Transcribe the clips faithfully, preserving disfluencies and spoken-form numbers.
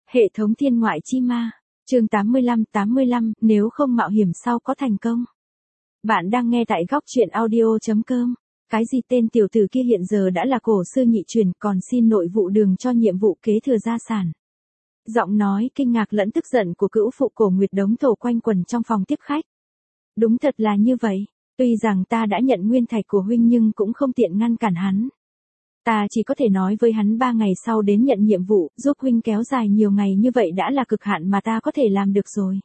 Hệ thống thiên ngoại chi ma, chương tám mươi lăm tám mươi lăm, nếu không mạo hiểm sau có thành công. Bạn đang nghe tại góc truyện audio chấm com. Cái gì tên tiểu tử kia hiện giờ đã là cổ sư nhị truyền, còn xin nội vụ đường cho nhiệm vụ kế thừa gia sản. Giọng nói kinh ngạc lẫn tức giận của cữu phụ Cổ Nguyệt Đống Thổ quanh quần trong phòng tiếp khách. Đúng thật là như vậy, tuy rằng ta đã nhận nguyên thạch của huynh nhưng cũng không tiện ngăn cản hắn. Ta chỉ có thể nói với hắn ba ngày sau đến nhận nhiệm vụ, giúp huynh kéo dài nhiều ngày như vậy đã là cực hạn mà ta có thể làm được rồi.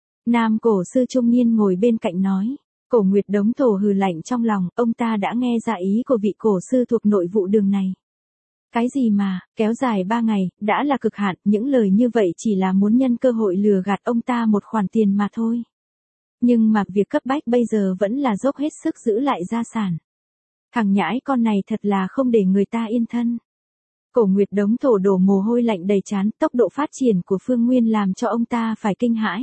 Nam cổ sư trung niên ngồi bên cạnh nói. Cổ Nguyệt Đống Thổ hừ lạnh trong lòng, ông ta đã nghe ra ý của vị cổ sư thuộc nội vụ đường này. Cái gì mà, kéo dài ba ngày, đã là cực hạn, những lời như vậy chỉ là muốn nhân cơ hội lừa gạt ông ta một khoản tiền mà thôi. Nhưng mà việc cấp bách bây giờ vẫn là dốc hết sức giữ lại gia sản. Thằng nhãi con này thật là không để người ta yên thân. Cổ Nguyệt Đống Thổ đổ mồ hôi lạnh đầy trán, tốc độ phát triển của Phương Nguyên làm cho ông ta phải kinh hãi.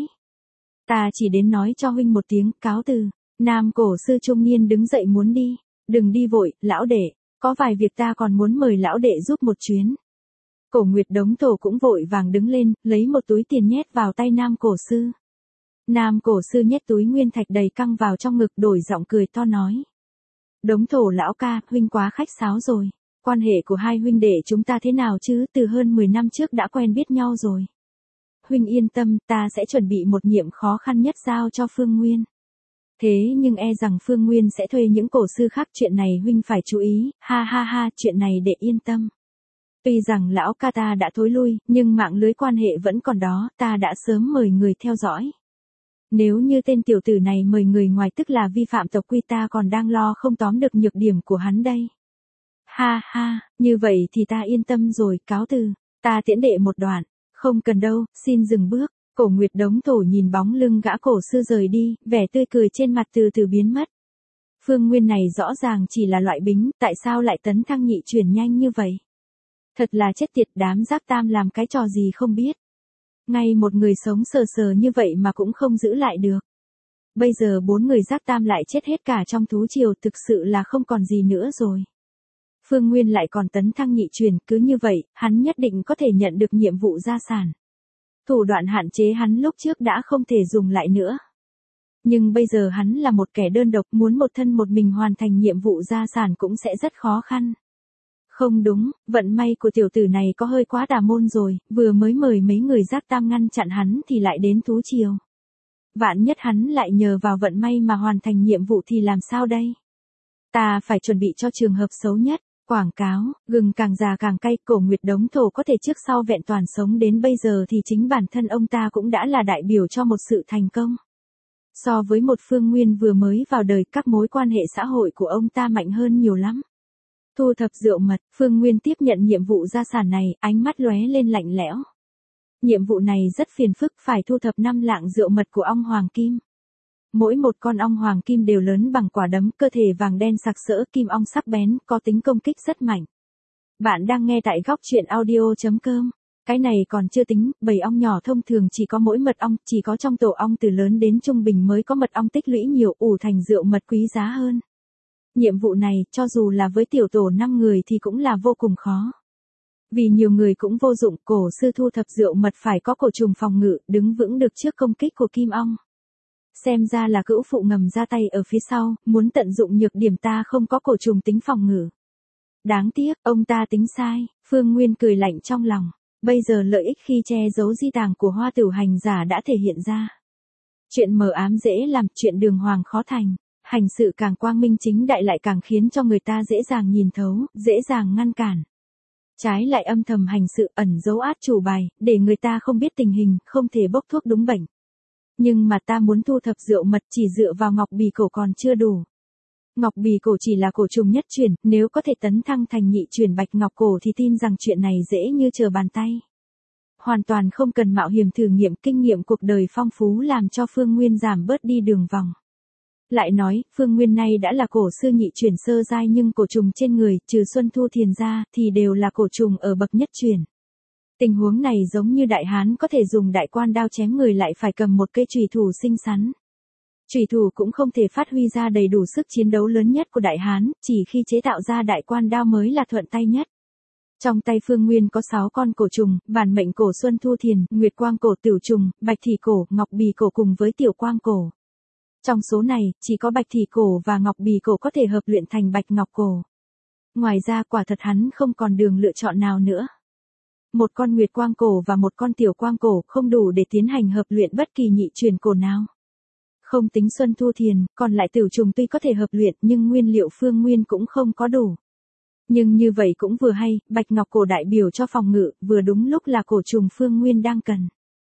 Ta chỉ đến nói cho huynh một tiếng, cáo từ. Nam cổ sư trung niên đứng dậy muốn đi. Đừng đi vội, lão đệ, có vài việc ta còn muốn mời lão đệ giúp một chuyến. Cổ Nguyệt Đống Thổ cũng vội vàng đứng lên, lấy một túi tiền nhét vào tay Nam cổ sư. Nam cổ sư nhét túi nguyên thạch đầy căng vào trong ngực, đổi giọng cười to nói. Đống Thổ lão ca, huynh quá khách sáo rồi. Quan hệ của hai huynh đệ chúng ta thế nào chứ, từ hơn mười năm trước đã quen biết nhau rồi. Huynh yên tâm, ta sẽ chuẩn bị một nhiệm khó khăn nhất giao cho Phương Nguyên. Thế nhưng e rằng Phương Nguyên sẽ thuê những cổ sư khác, chuyện này huynh phải chú ý, ha ha ha, chuyện này để yên tâm. Tuy rằng lão ca ta đã thối lui, nhưng mạng lưới quan hệ vẫn còn đó, ta đã sớm mời người theo dõi. Nếu như tên tiểu tử này mời người ngoài tức là vi phạm tộc quy, ta còn đang lo không tóm được nhược điểm của hắn đây. Ha ha, như vậy thì ta yên tâm rồi, cáo từ, ta tiễn đệ một đoạn, không cần đâu, xin dừng bước. Cổ Nguyệt Đống Thổ nhìn bóng lưng gã cổ sư rời đi, vẻ tươi cười trên mặt từ từ biến mất. Phương Nguyên này rõ ràng chỉ là loại bính, tại sao lại tấn thăng nhị truyền nhanh như vậy? Thật là chết tiệt, đám giác tam làm cái trò gì không biết. Ngay một người sống sờ sờ như vậy mà cũng không giữ lại được. Bây giờ bốn người giác tam lại chết hết cả trong thú triều, thực sự là không còn gì nữa rồi. Phương Nguyên lại còn tấn thăng nhị truyền, cứ như vậy, hắn nhất định có thể nhận được nhiệm vụ gia sản. Thủ đoạn hạn chế hắn lúc trước đã không thể dùng lại nữa. Nhưng bây giờ hắn là một kẻ đơn độc, muốn một thân một mình hoàn thành nhiệm vụ gia sản cũng sẽ rất khó khăn. Không đúng, vận may của tiểu tử này có hơi quá tà môn rồi, vừa mới mời mấy người giác tam ngăn chặn hắn thì lại đến thú triều. Vạn nhất hắn lại nhờ vào vận may mà hoàn thành nhiệm vụ thì làm sao đây? Ta phải chuẩn bị cho trường hợp xấu nhất. Quảng cáo, gừng càng già càng cay, Cổ Nguyệt Đống Thổ có thể trước sau vẹn toàn sống đến bây giờ thì chính bản thân ông ta cũng đã là đại biểu cho một sự thành công. So với một Phương Nguyên vừa mới vào đời, các mối quan hệ xã hội của ông ta mạnh hơn nhiều lắm. Thu thập rượu mật, Phương Nguyên tiếp nhận nhiệm vụ gia sản này, ánh mắt lóe lên lạnh lẽo. Nhiệm vụ này rất phiền phức, phải thu thập năm lạng rượu mật của ong hoàng kim. Mỗi một con ong hoàng kim đều lớn bằng quả đấm, cơ thể vàng đen sặc sỡ, kim ong sắc bén, có tính công kích rất mạnh. Bạn đang nghe tại góc truyện audio chấm com. Cái này còn chưa tính, bầy ong nhỏ thông thường chỉ có mỗi mật ong, chỉ có trong tổ ong từ lớn đến trung bình mới có mật ong tích lũy nhiều, ủ thành rượu mật quý giá hơn. Nhiệm vụ này, cho dù là với tiểu tổ năm người thì cũng là vô cùng khó. Vì nhiều người cũng vô dụng, cổ sư thu thập rượu mật phải có cổ trùng phòng ngự, đứng vững được trước công kích của kim ong. Xem ra là cữu phụ ngầm ra tay ở phía sau, muốn tận dụng nhược điểm ta không có cổ trùng tính phòng ngự. Đáng tiếc, ông ta tính sai, Phương Nguyên cười lạnh trong lòng. Bây giờ lợi ích khi che giấu di tàng của Hoa Tửu hành giả đã thể hiện ra. Chuyện mờ ám dễ làm, chuyện đường hoàng khó thành. Hành sự càng quang minh chính đại lại càng khiến cho người ta dễ dàng nhìn thấu, dễ dàng ngăn cản. Trái lại âm thầm hành sự, ẩn giấu át chủ bài, để người ta không biết tình hình, không thể bốc thuốc đúng bệnh. Nhưng mà ta muốn thu thập rượu mật chỉ dựa vào ngọc bì cổ còn chưa đủ. Ngọc bì cổ chỉ là cổ trùng nhất truyền, nếu có thể tấn thăng thành nhị truyền bạch ngọc cổ thì tin rằng chuyện này dễ như trở bàn tay. Hoàn toàn không cần mạo hiểm thử nghiệm, kinh nghiệm cuộc đời phong phú làm cho Phương Nguyên giảm bớt đi đường vòng. Lại nói, Phương Nguyên này đã là cổ sư nhị truyền sơ giai nhưng cổ trùng trên người, trừ Xuân Thu Thiền ra, thì đều là cổ trùng ở bậc nhất truyền. Tình huống này giống như đại hán có thể dùng đại quan đao chém người lại phải cầm một cây chùy thủ xinh xắn. Chùy thủ cũng không thể phát huy ra đầy đủ sức chiến đấu lớn nhất của đại hán, chỉ khi chế tạo ra đại quan đao mới là thuận tay nhất. Trong tay Phương Nguyên có sáu con cổ trùng, bản mệnh cổ Xuân Thu Thiền, Nguyệt Quang cổ Tửu trùng, Bạch Thị cổ, Ngọc Bì cổ cùng với Tiểu Quang cổ. Trong số này, chỉ có Bạch Thị cổ và Ngọc Bì cổ có thể hợp luyện thành Bạch Ngọc cổ. Ngoài ra quả thật hắn không còn đường lựa chọn nào nữa. Một con Nguyệt Quang cổ và một con Tiểu Quang cổ không đủ để tiến hành hợp luyện bất kỳ nhị truyền cổ nào. Không tính Xuân Thu Thiền, còn lại Tửu trùng tuy có thể hợp luyện nhưng nguyên liệu Phương Nguyên cũng không có đủ. Nhưng như vậy cũng vừa hay, Bạch Ngọc cổ đại biểu cho phòng ngự, vừa đúng lúc là cổ trùng Phương Nguyên đang cần.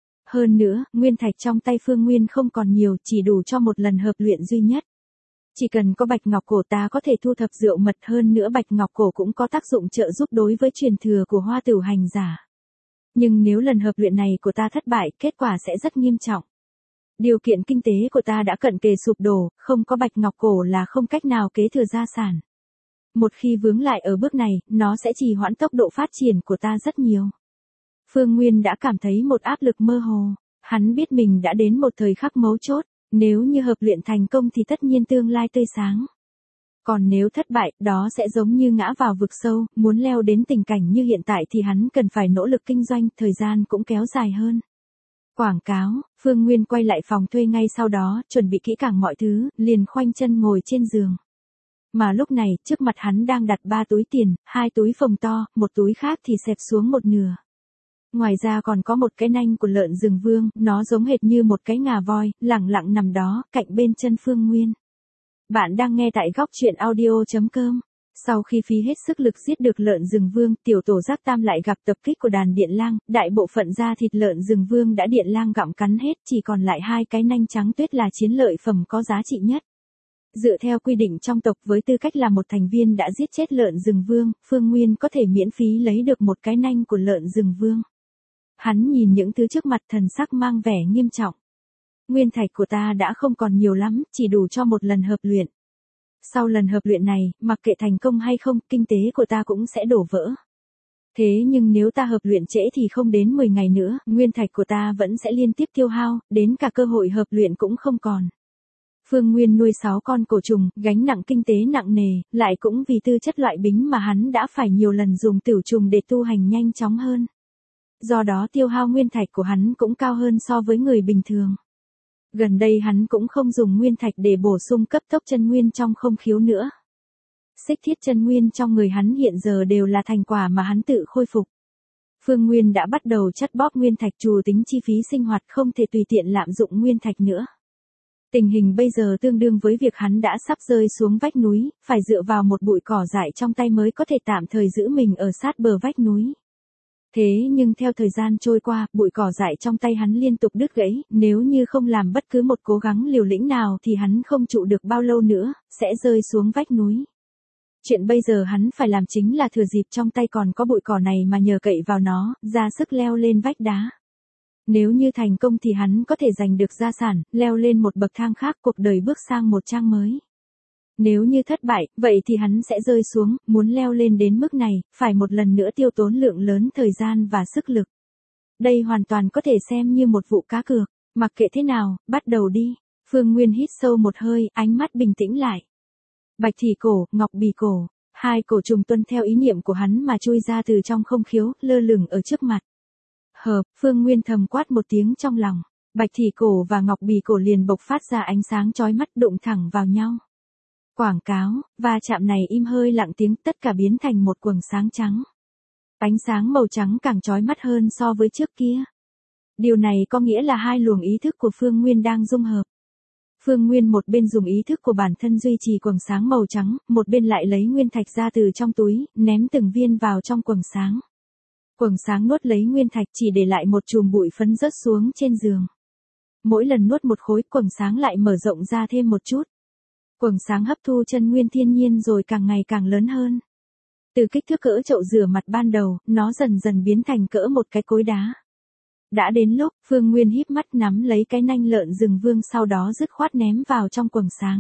Hơn nữa, nguyên thạch trong tay Phương Nguyên không còn nhiều, chỉ đủ cho một lần hợp luyện duy nhất. Chỉ cần có Bạch Ngọc cổ ta có thể thu thập rượu mật, hơn nữa Bạch Ngọc cổ cũng có tác dụng trợ giúp đối với truyền thừa của Hoa Tửu hành giả. Nhưng nếu lần hợp luyện này của ta thất bại, kết quả sẽ rất nghiêm trọng. Điều kiện kinh tế của ta đã cận kề sụp đổ, không có Bạch Ngọc cổ là không cách nào kế thừa gia sản. Một khi vướng lại ở bước này, nó sẽ trì hoãn tốc độ phát triển của ta rất nhiều. Phương Nguyên đã cảm thấy một áp lực mơ hồ. Hắn biết mình đã đến một thời khắc mấu chốt. Nếu như hợp luyện thành công thì tất nhiên tương lai tươi sáng. Còn nếu thất bại, đó sẽ giống như ngã vào vực sâu. Muốn leo đến tình cảnh như hiện tại thì hắn cần phải nỗ lực kinh doanh, thời gian cũng kéo dài hơn. Quảng cáo, Phương Nguyên quay lại phòng thuê ngay sau đó, chuẩn bị kỹ càng mọi thứ, liền khoanh chân ngồi trên giường. Mà lúc này, trước mặt hắn đang đặt ba túi tiền, hai túi phồng to, một túi khác thì xẹp xuống một nửa. Ngoài ra còn có một cái nanh của lợn rừng vương, nó giống hệt như một cái ngà voi, lẳng lặng nằm đó, cạnh bên chân Phương Nguyên. Bạn đang nghe tại góc truyện audio chấm com. Sau khi phí hết sức lực giết được lợn rừng vương, tiểu tổ giác tam lại gặp tập kích của đàn điện lang, đại bộ phận da thịt lợn rừng vương đã điện lang gặm cắn hết, chỉ còn lại hai cái nanh trắng tuyết là chiến lợi phẩm có giá trị nhất. Dựa theo quy định trong tộc, với tư cách là một thành viên đã giết chết lợn rừng vương, Phương Nguyên có thể miễn phí lấy được một cái nanh của lợn rừng vương. Hắn nhìn những thứ trước mặt, thần sắc mang vẻ nghiêm trọng. Nguyên thạch của ta đã không còn nhiều lắm, chỉ đủ cho một lần hợp luyện. Sau lần hợp luyện này, mặc kệ thành công hay không, kinh tế của ta cũng sẽ đổ vỡ. Thế nhưng nếu ta hợp luyện trễ thì không đến mười ngày nữa, nguyên thạch của ta vẫn sẽ liên tiếp tiêu hao, đến cả cơ hội hợp luyện cũng không còn. Phương Nguyên nuôi sáu con cổ trùng, gánh nặng kinh tế nặng nề, lại cũng vì tư chất loại bính mà hắn đã phải nhiều lần dùng tửu trùng để tu hành nhanh chóng hơn. Do đó tiêu hao nguyên thạch của hắn cũng cao hơn so với người bình thường. Gần đây hắn cũng không dùng nguyên thạch để bổ sung cấp tốc chân nguyên trong không khiếu nữa. Xích thiết chân nguyên trong người hắn hiện giờ đều là thành quả mà hắn tự khôi phục. Phương Nguyên đã bắt đầu chắt bóp nguyên thạch, trù tính chi phí sinh hoạt, không thể tùy tiện lạm dụng nguyên thạch nữa. Tình hình bây giờ tương đương với việc hắn đã sắp rơi xuống vách núi, phải dựa vào một bụi cỏ dại trong tay mới có thể tạm thời giữ mình ở sát bờ vách núi. Thế nhưng theo thời gian trôi qua, bụi cỏ dại trong tay hắn liên tục đứt gãy, nếu như không làm bất cứ một cố gắng liều lĩnh nào thì hắn không trụ được bao lâu nữa, sẽ rơi xuống vách núi. Chuyện bây giờ hắn phải làm chính là thừa dịp trong tay còn có bụi cỏ này mà nhờ cậy vào nó, ra sức leo lên vách đá. Nếu như thành công thì hắn có thể giành được gia sản, leo lên một bậc thang khác, cuộc đời bước sang một trang mới. Nếu như thất bại, vậy thì hắn sẽ rơi xuống, muốn leo lên đến mức này, phải một lần nữa tiêu tốn lượng lớn thời gian và sức lực. Đây hoàn toàn có thể xem như một vụ cá cược, mặc kệ thế nào, bắt đầu đi. Phương Nguyên hít sâu một hơi, ánh mắt bình tĩnh lại. Bạch Thị cổ, Ngọc Bì cổ, hai cổ trùng tuân theo ý niệm của hắn mà chui ra từ trong không khiếu, lơ lửng ở trước mặt. Hợp, Phương Nguyên thầm quát một tiếng trong lòng, Bạch Thị cổ và Ngọc Bì cổ liền bộc phát ra ánh sáng chói mắt, đụng thẳng vào nhau. Quảng cáo, va chạm này im hơi lặng tiếng, tất cả biến thành một quầng sáng trắng. Ánh sáng màu trắng càng chói mắt hơn so với trước kia. Điều này có nghĩa là hai luồng ý thức của Phương Nguyên đang dung hợp. Phương Nguyên một bên dùng ý thức của bản thân duy trì quầng sáng màu trắng, một bên lại lấy nguyên thạch ra từ trong túi, ném từng viên vào trong quầng sáng. Quầng sáng nuốt lấy nguyên thạch, chỉ để lại một chùm bụi phấn rớt xuống trên giường. Mỗi lần nuốt một khối, quầng sáng lại mở rộng ra thêm một chút. Quầng sáng hấp thu chân nguyên thiên nhiên rồi càng ngày càng lớn hơn. Từ kích thước cỡ chậu rửa mặt ban đầu, nó dần dần biến thành cỡ một cái cối đá. Đã đến lúc, Phương Nguyên híp mắt nắm lấy cái nanh lợn rừng vương, sau đó dứt khoát ném vào trong quầng sáng.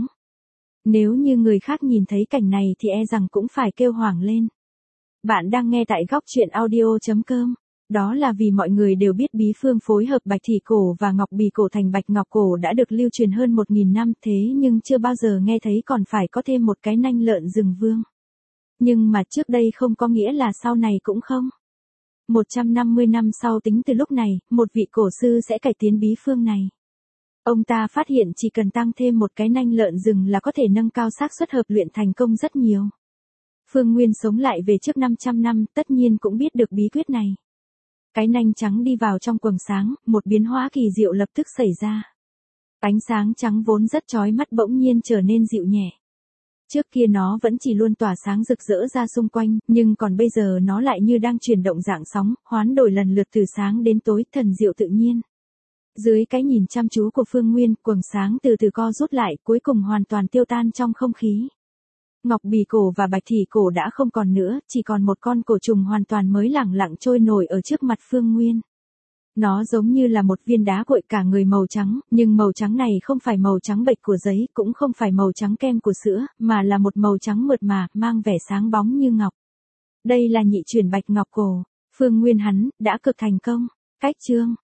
Nếu như người khác nhìn thấy cảnh này thì e rằng cũng phải kêu hoảng lên. Bạn đang nghe tại góc truyện audio chấm com. Đó là vì mọi người đều biết bí phương phối hợp Bạch Thị cổ và Ngọc Bì cổ thành Bạch Ngọc cổ đã được lưu truyền hơn một nghìn năm, thế nhưng chưa bao giờ nghe thấy còn phải có thêm một cái nanh lợn rừng vương. Nhưng mà trước đây không có nghĩa là sau này cũng không. một trăm năm mươi năm sau tính từ lúc này, một vị cổ sư sẽ cải tiến bí phương này. Ông ta phát hiện chỉ cần tăng thêm một cái nanh lợn rừng là có thể nâng cao xác suất hợp luyện thành công rất nhiều. Phương Nguyên sống lại về trước năm trăm năm, tất nhiên cũng biết được bí quyết này. Cái nanh trắng đi vào trong quầng sáng, một biến hóa kỳ diệu lập tức xảy ra. Ánh sáng trắng vốn rất chói mắt bỗng nhiên trở nên dịu nhẹ. Trước kia nó vẫn chỉ luôn tỏa sáng rực rỡ ra xung quanh, nhưng còn bây giờ nó lại như đang chuyển động dạng sóng, hoán đổi lần lượt từ sáng đến tối, thần diệu tự nhiên. Dưới cái nhìn chăm chú của Phương Nguyên, quầng sáng từ từ co rút lại, cuối cùng hoàn toàn tiêu tan trong không khí. Ngọc bì cổ và bạch thủy cổ đã không còn nữa, chỉ còn một con cổ trùng hoàn toàn mới lẳng lặng trôi nổi ở trước mặt Phương Nguyên. Nó giống như là một viên đá cuội cả người màu trắng, nhưng màu trắng này không phải màu trắng bệch của giấy, cũng không phải màu trắng kem của sữa, mà là một màu trắng mượt mà, mang vẻ sáng bóng như ngọc. Đây là nhị chuyển bạch ngọc cổ. Phương Nguyên hắn, đã cực thành công. Cách chương